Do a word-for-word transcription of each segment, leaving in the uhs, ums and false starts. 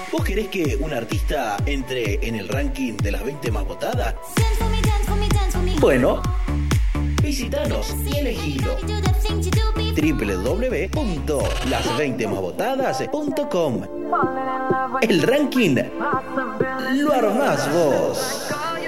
¿Vos querés que un artista entre en el ranking de las veinte más votadas? Bueno, visitanos y elegilo. doble u doble u doble u punto las veinte más votadas punto com. El ranking lo armás vos.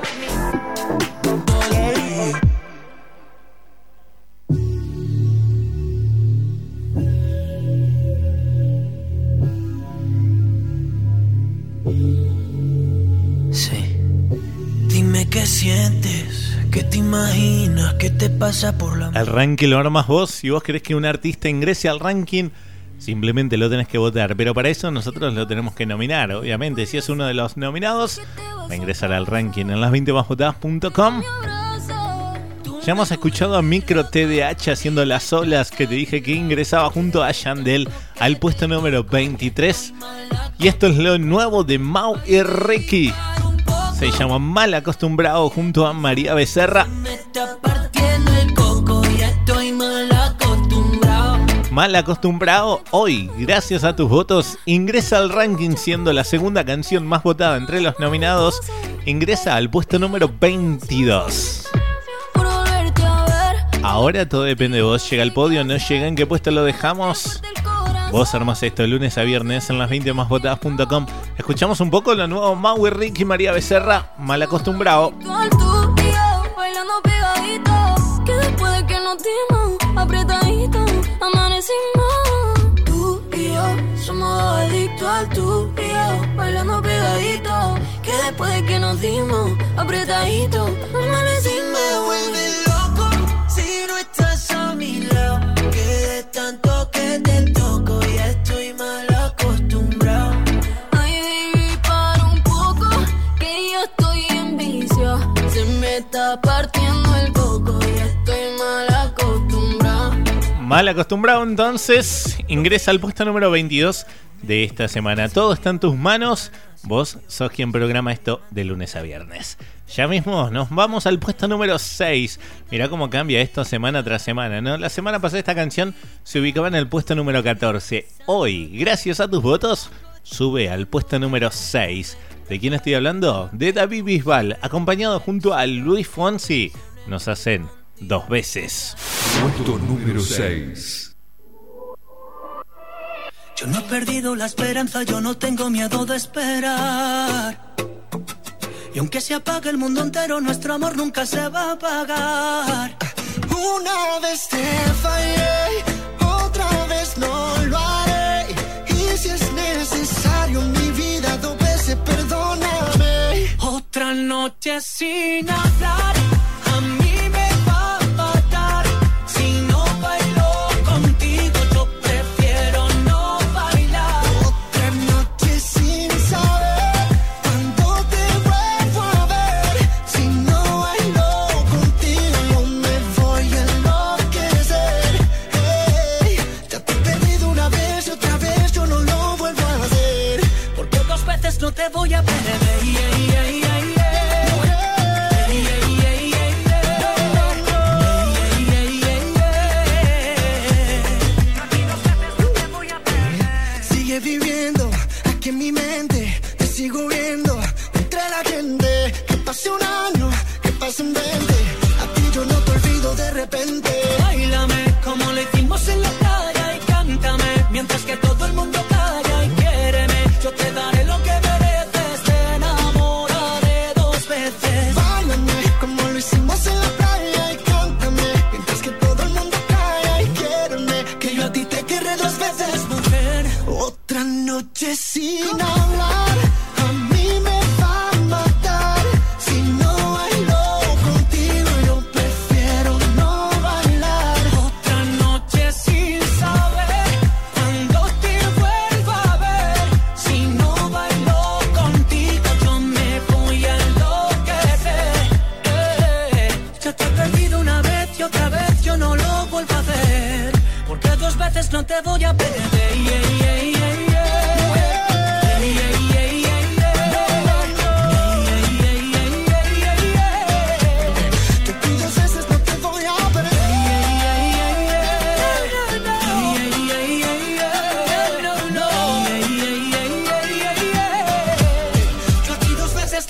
Sí. Dime qué sientes, qué te imaginas, qué te pasa por la... El ranking lo armas vos. Si vos querés que un artista ingrese al ranking, simplemente lo tenés que votar. Pero para eso nosotros lo tenemos que nominar, obviamente. Si es uno de los nominados, va a ingresar al ranking en las veinte más votadas punto com. Ya hemos escuchado a Micro T D H haciendo Las Olas, que te dije que ingresaba junto a Yandel al puesto número veintitrés. Y esto es lo nuevo de Mau y Ricky. Se llama Mal Acostumbrado junto a María Becerra. Mal Acostumbrado hoy, gracias a tus votos, ingresa al ranking siendo la segunda canción más votada entre los nominados. Ingresa al puesto número veintidós. Ahora todo depende de vos. Llega al podio, no llega, ¿en qué puesto lo dejamos? Vos armás esto de lunes a viernes en las veinte más votadas punto com. Escuchamos un poco lo nuevo Mau y Ricky, María Becerra, Mal Acostumbrado. Bailando pegadito, que después de que nos dimos apretadito, amanecimos. Tú y yo somos adictos al tú y yo, bailando pegadito, que después de que nos dimos apretadito, amanecimos. Me vuelve loco si no estás a mi lado, que de tanto que te toco ya estoy mal acostumbrado. Ay, baby, para un poco, que yo estoy en vicio. Se me está partiendo el coco, ya estoy mal acostumbrado. Mal Acostumbrado, entonces, ingresa al puesto número veintidós de esta semana. Todo está en tus manos. Vos sos quien programa esto de lunes a viernes. Ya mismo nos vamos al puesto número seis. Mirá cómo cambia esto semana tras semana, ¿no? La semana pasada esta canción se ubicaba en el puesto número catorce. Hoy, gracias a tus votos, sube al puesto número seis. ¿De quién estoy hablando? De David Bisbal, acompañado junto a Luis Fonsi. Nos hacen Dos Veces. Puesto número seis. Yo no he perdido la esperanza, yo no tengo miedo de esperar. Y aunque se apague el mundo entero, nuestro amor nunca se va a apagar. Una vez te fallé, otra vez no lo haré. Y si es necesario en mi vida, dos veces perdóname. Otra noche sin hablar, a mí me va a matar. Si no bailo contigo, yo prefiero no bailar. Otra noche sin saber cuándo te vuelvo a ver. Si no bailo contigo, yo me voy a enloquecer. Hey, ya te he perdido una vez y otra vez yo no lo vuelvo a hacer. Porque dos veces no te voy a perder. Yeah, yeah, yeah. Viviendo aquí en mi mente, te sigo viendo entre la gente. Que pase un año, que pasen veinte, a ti yo no te olvido de repente. Báilame como le hicimos en la playa y cántame mientras que todo el mundo calla y quiéreme. Yo te daré lo que mereces, te enamoraré dos veces. Báilame como lo hicimos en la playa y cántame mientras que todo el mundo calla y quiéreme. Que yo a ti te querré dos veces, mujer. Otra noche sin hablar, a mí me va a matar. Si no bailo contigo, yo prefiero no bailar. Otra noche sin saber cuándo te vuelvo a ver. Si no bailo contigo, yo me voy a enloquecer. Eh, ya te he perdido una vez y otra vez yo no lo vuelvo a hacer. Porque dos veces no te voy a perder. Yeah, yeah, yeah, yeah. Yeah, yeah, yeah.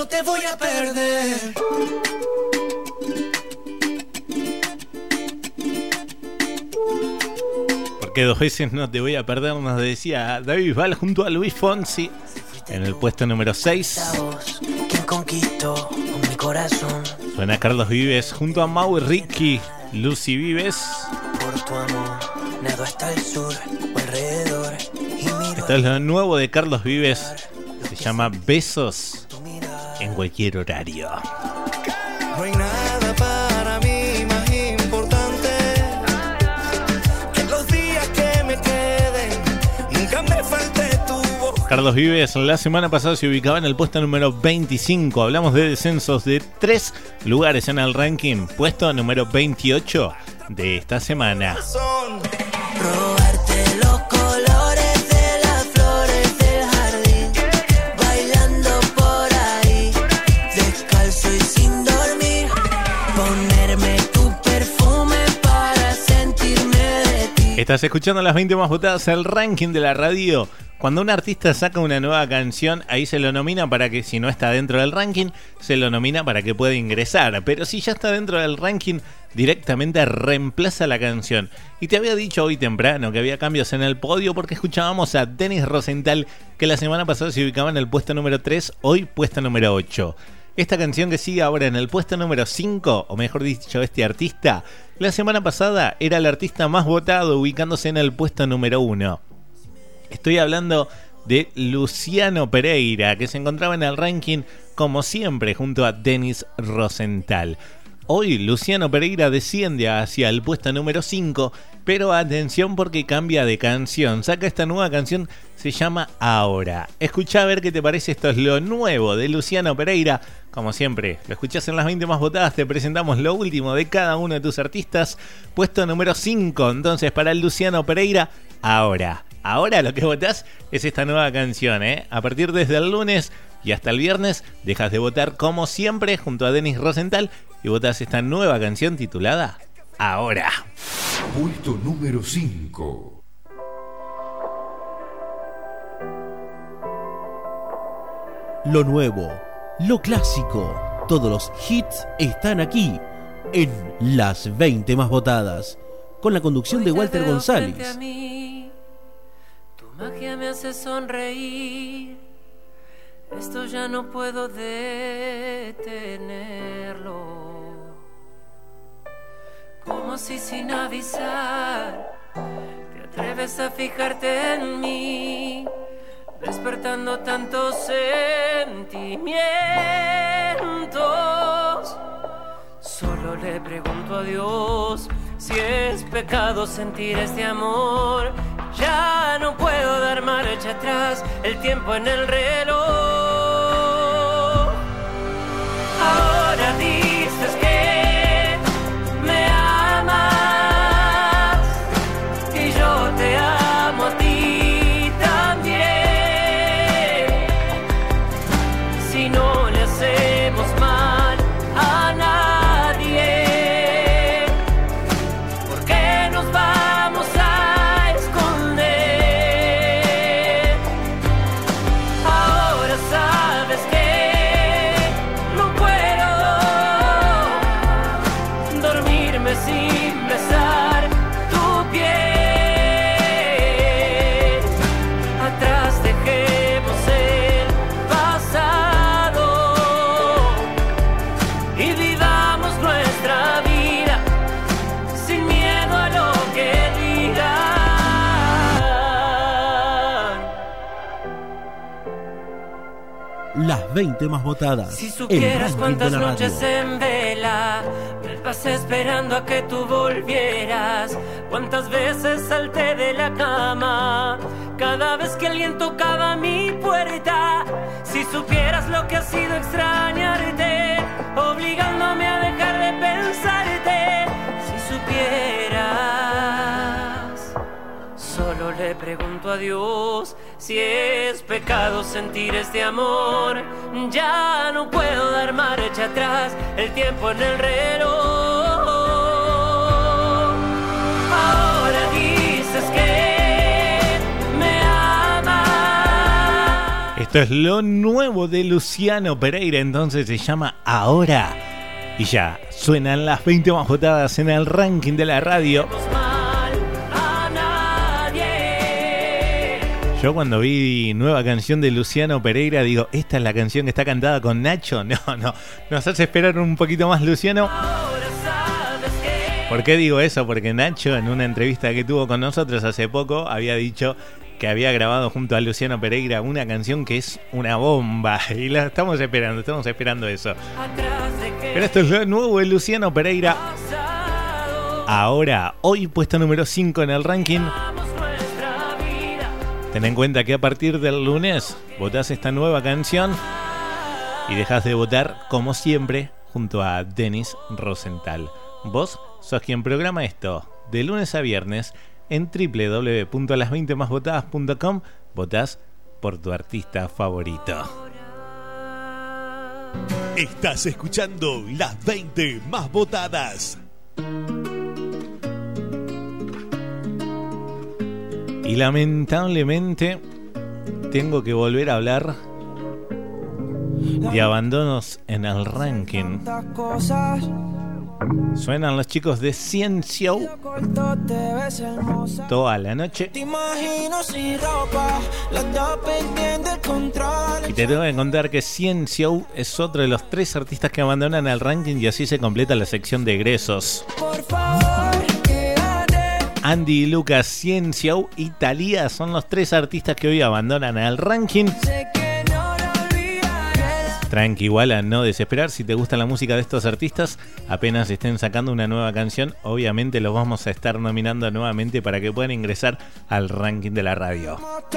no te voy a perder. Porque dos veces no te voy a perder, nos decía David Bisbal junto a Luis Fonsi en el puesto número seis. ¿Quién conquistó mi corazón? Suena Carlos Vives junto a Mau y Ricky, Lucy Vives. Por tu amor, nado hasta el sur o alrededor. Y miro Esto es lo nuevo de Carlos Vives. Se llama Besos en cualquier horario. no hay nada para mí más importante que los días que me queden. Nunca me falte tu voz. Carlos Vives la semana pasada se ubicaba en el puesto número veinticinco. Hablamos de descensos de tres lugares en el ranking. Puesto número veintiocho de esta semana. Son robarte los colores de las flores del jardín, bailando por ahí, descalzo y sin dormir, ponerme tu perfume para sentirme de ti. Estás escuchando las veinte más votadas, el ranking de la radio. Cuando un artista saca una nueva canción, ahí se lo nomina para que, si no está dentro del ranking, se lo nomina para que pueda ingresar. Pero si ya está dentro del ranking, directamente reemplaza la canción. Y te había dicho hoy temprano que había cambios en el podio porque escuchábamos a Denis Rosenthal, que la semana pasada se ubicaba en el puesto número tres, hoy puesto número ocho. Esta canción que sigue ahora en el puesto número cinco, o mejor dicho, este artista, la semana pasada era el artista más votado, ubicándose en el puesto número uno. Estoy hablando de Luciano Pereira, que se encontraba en el ranking como siempre junto a Denis Rosenthal. Hoy Luciano Pereira desciende hacia el puesto número cinco, pero atención porque cambia de canción. Saca esta nueva canción, se llama Ahora. Escuchá a ver qué te parece, esto es lo nuevo de Luciano Pereira. Como siempre, lo escuchás en las veinte más votadas, te presentamos lo último de cada uno de tus artistas. Puesto número cinco, entonces para el Luciano Pereira, Ahora. Ahora lo que votás es esta nueva canción, ¿eh? A partir desde el lunes y hasta el viernes dejas de votar como siempre junto a Denis Rosenthal y votás esta nueva canción titulada Ahora. Puesto número cinco. Lo nuevo, lo clásico, todos los hits están aquí en las veinte más votadas, con la conducción de Walter González. Magia me hace sonreír, esto ya no puedo detenerlo. Como si sin avisar te atreves a fijarte en mí, despertando tantos sentimientos. Solo le pregunto a Dios si es pecado sentir este amor. Ya no puedo dar marcha atrás, el tiempo en el reloj. Ahora dices que me amas y yo te amo a ti también. Si no le hacemos mal a nadie, ¿por qué nos vamos a las veinte más votadas. Si supieras cuántas noches en vela me pasé esperando a que tú volvieras, cuántas veces salté de la cama cada vez que alguien tocaba mi puerta. Si supieras lo que ha sido extrañarte, obligándome a dejar de pensarte. Si supieras, solo le pregunto a Dios si es pecado sentir este amor. Ya no puedo dar marcha atrás, el tiempo en el reloj. Ahora dices que me amas. Esto es lo nuevo de Luciano Pereira, entonces se llama Ahora. Y ya, suenan las veinte más votadas en el ranking de la radio. Yo cuando vi nueva canción de Luciano Pereira digo, ¿esta es la canción que está cantada con Nacho? No, no, nos hace esperar un poquito más Luciano. ¿Por qué digo eso? Porque Nacho en una entrevista que tuvo con nosotros hace poco había dicho que había grabado junto a Luciano Pereira una canción que es una bomba. Y la estamos esperando, estamos esperando eso. Pero esto es lo nuevo de Luciano Pereira. Ahora, hoy puesto número cinco en el ranking. Ten en cuenta que a partir del lunes votás esta nueva canción y dejas de votar, como siempre, junto a Denis Rosenthal. Vos sos quien programa esto de lunes a viernes en doble u doble u doble u punto las veinte más votadas punto com. Votás por tu artista favorito. Estás escuchando las veinte más votadas. Y lamentablemente tengo que volver a hablar de abandonos en el ranking. Suenan los chicos de cien Show toda la noche. Y te tengo que contar que cien Show es otro de los tres artistas que abandonan el ranking y así se completa la sección de egresos. Andy y Lucas, cien Show y Thalía son los tres artistas que hoy abandonan el ranking. Tranqui, igual a no desesperar. Si te gusta la música de estos artistas, apenas estén sacando una nueva canción, obviamente los vamos a estar nominando nuevamente para que puedan ingresar al ranking de la radio.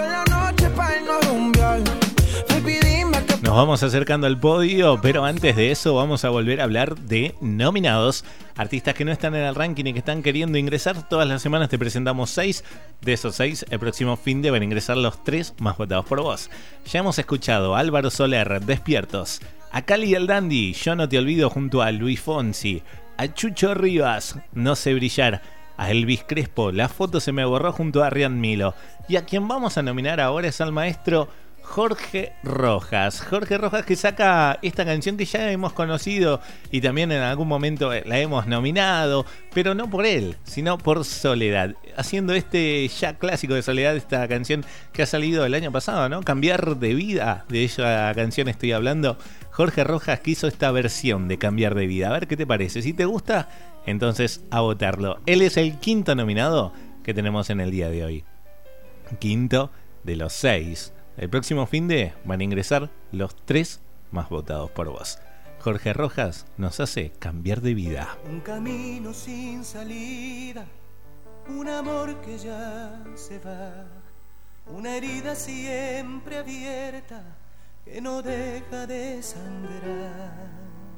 Nos vamos acercando al podio, pero antes de eso vamos a volver a hablar de nominados. Artistas que no están en el ranking y que están queriendo ingresar. Todas las semanas te presentamos seis. De esos seis, el próximo fin de van a ingresar los tres más votados por vos. Ya hemos escuchado a Álvaro Soler, Despiertos, a Cali el Dandy, Yo no te olvido junto a Luis Fonsi, a Chucho Rivas, No sé brillar, a Elvis Crespo, La foto se me borró junto a Rian Milo. Y a quien vamos a nominar ahora es al maestro Jorge Rojas. Jorge Rojas, que saca esta canción que ya hemos conocido y también en algún momento la hemos nominado, pero no por él, sino por Soledad. Haciendo este ya clásico de Soledad, esta canción que ha salido el año pasado, ¿no? Cambiar de vida, de esa canción estoy hablando. Jorge Rojas que hizo esta versión de Cambiar de vida. A ver qué te parece. Si te gusta, entonces a votarlo. Él es el quinto nominado que tenemos en el día de hoy. Quinto de los seis. El próximo fin de van a ingresar los tres más votados por vos. Jorge Rojas nos hace Cambiar de vida. Un camino sin salida, un amor que ya se va, una herida siempre abierta que no deja de sangrar.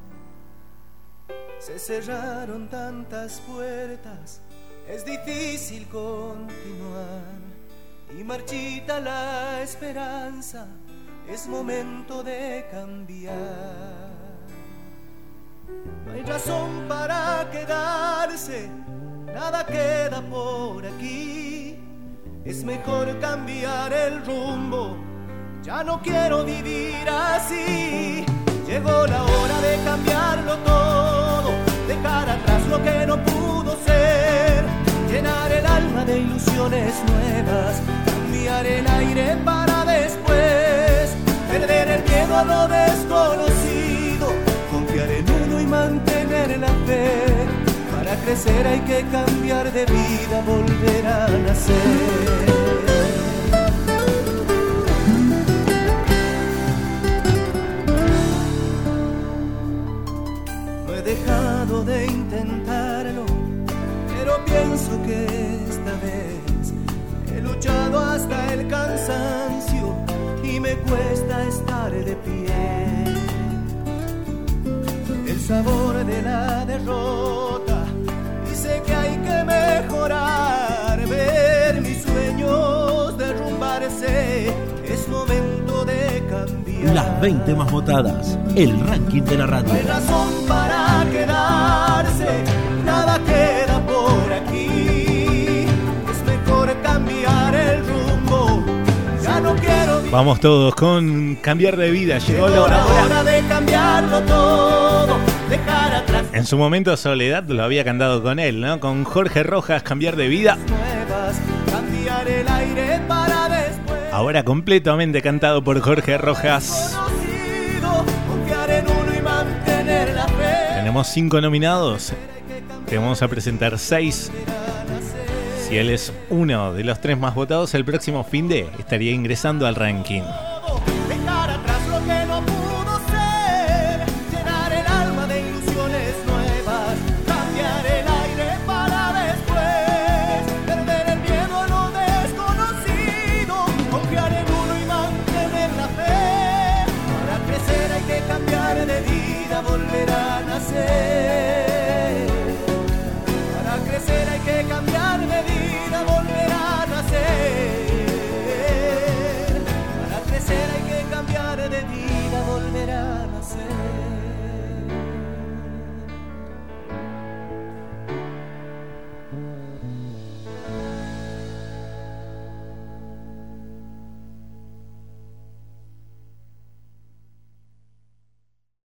Se cerraron tantas puertas, es difícil continuar. Y marchita la esperanza, es momento de cambiar. No hay razón para quedarse, nada queda por aquí. Es mejor cambiar el rumbo, ya no quiero vivir así. Llegó la hora de cambiarlo todo, dejar atrás lo que no pudo ser. Llenar el alma de ilusiones nuevas, cambiar el aire para después, perder el miedo a lo desconocido, confiar en uno y mantener la fe. Para crecer hay que cambiar de vida, volver a nacer. No he dejado de intentarlo, pero pienso que esta vez he luchado hasta el cansancio y me cuesta estar de pie. El sabor de la derrota dice que hay que mejorar, ver mis sueños derrumbarse, es momento de cambiar. Las veinte más votadas, el ranking de la radio. No hay razón para quedarse, nada queda por aquí. Es mejor cambiar el rumbo, ya no quiero vivir Vamos todos con Cambiar de Vida. Llegó la hora, hora de cambiarlo todo, dejar atrás. En su momento Soledad lo había cantado con él, ¿no? Con Jorge Rojas, Cambiar de Vida. Nuevas, cambiar el aire para después. Ahora completamente cantado por Jorge Rojas. Conocido, confiar en uno y mantener la fe. Tenemos cinco nominados. Te vamos a presentar seis. Si él es uno de los tres más votados, el próximo finde estaría ingresando al ranking. Dejar atrás lo que no pudo ser, llenar el alma de ilusiones nuevas, cambiar el aire para después, perder el miedo a lo desconocido, confiar en uno y mantener la fe. Para crecer hay que cambiar de vida, volver a nacer. Para crecer hay que cambiar de vida, volver a nacer. Para crecer hay que cambiar de vida, volver a nacer.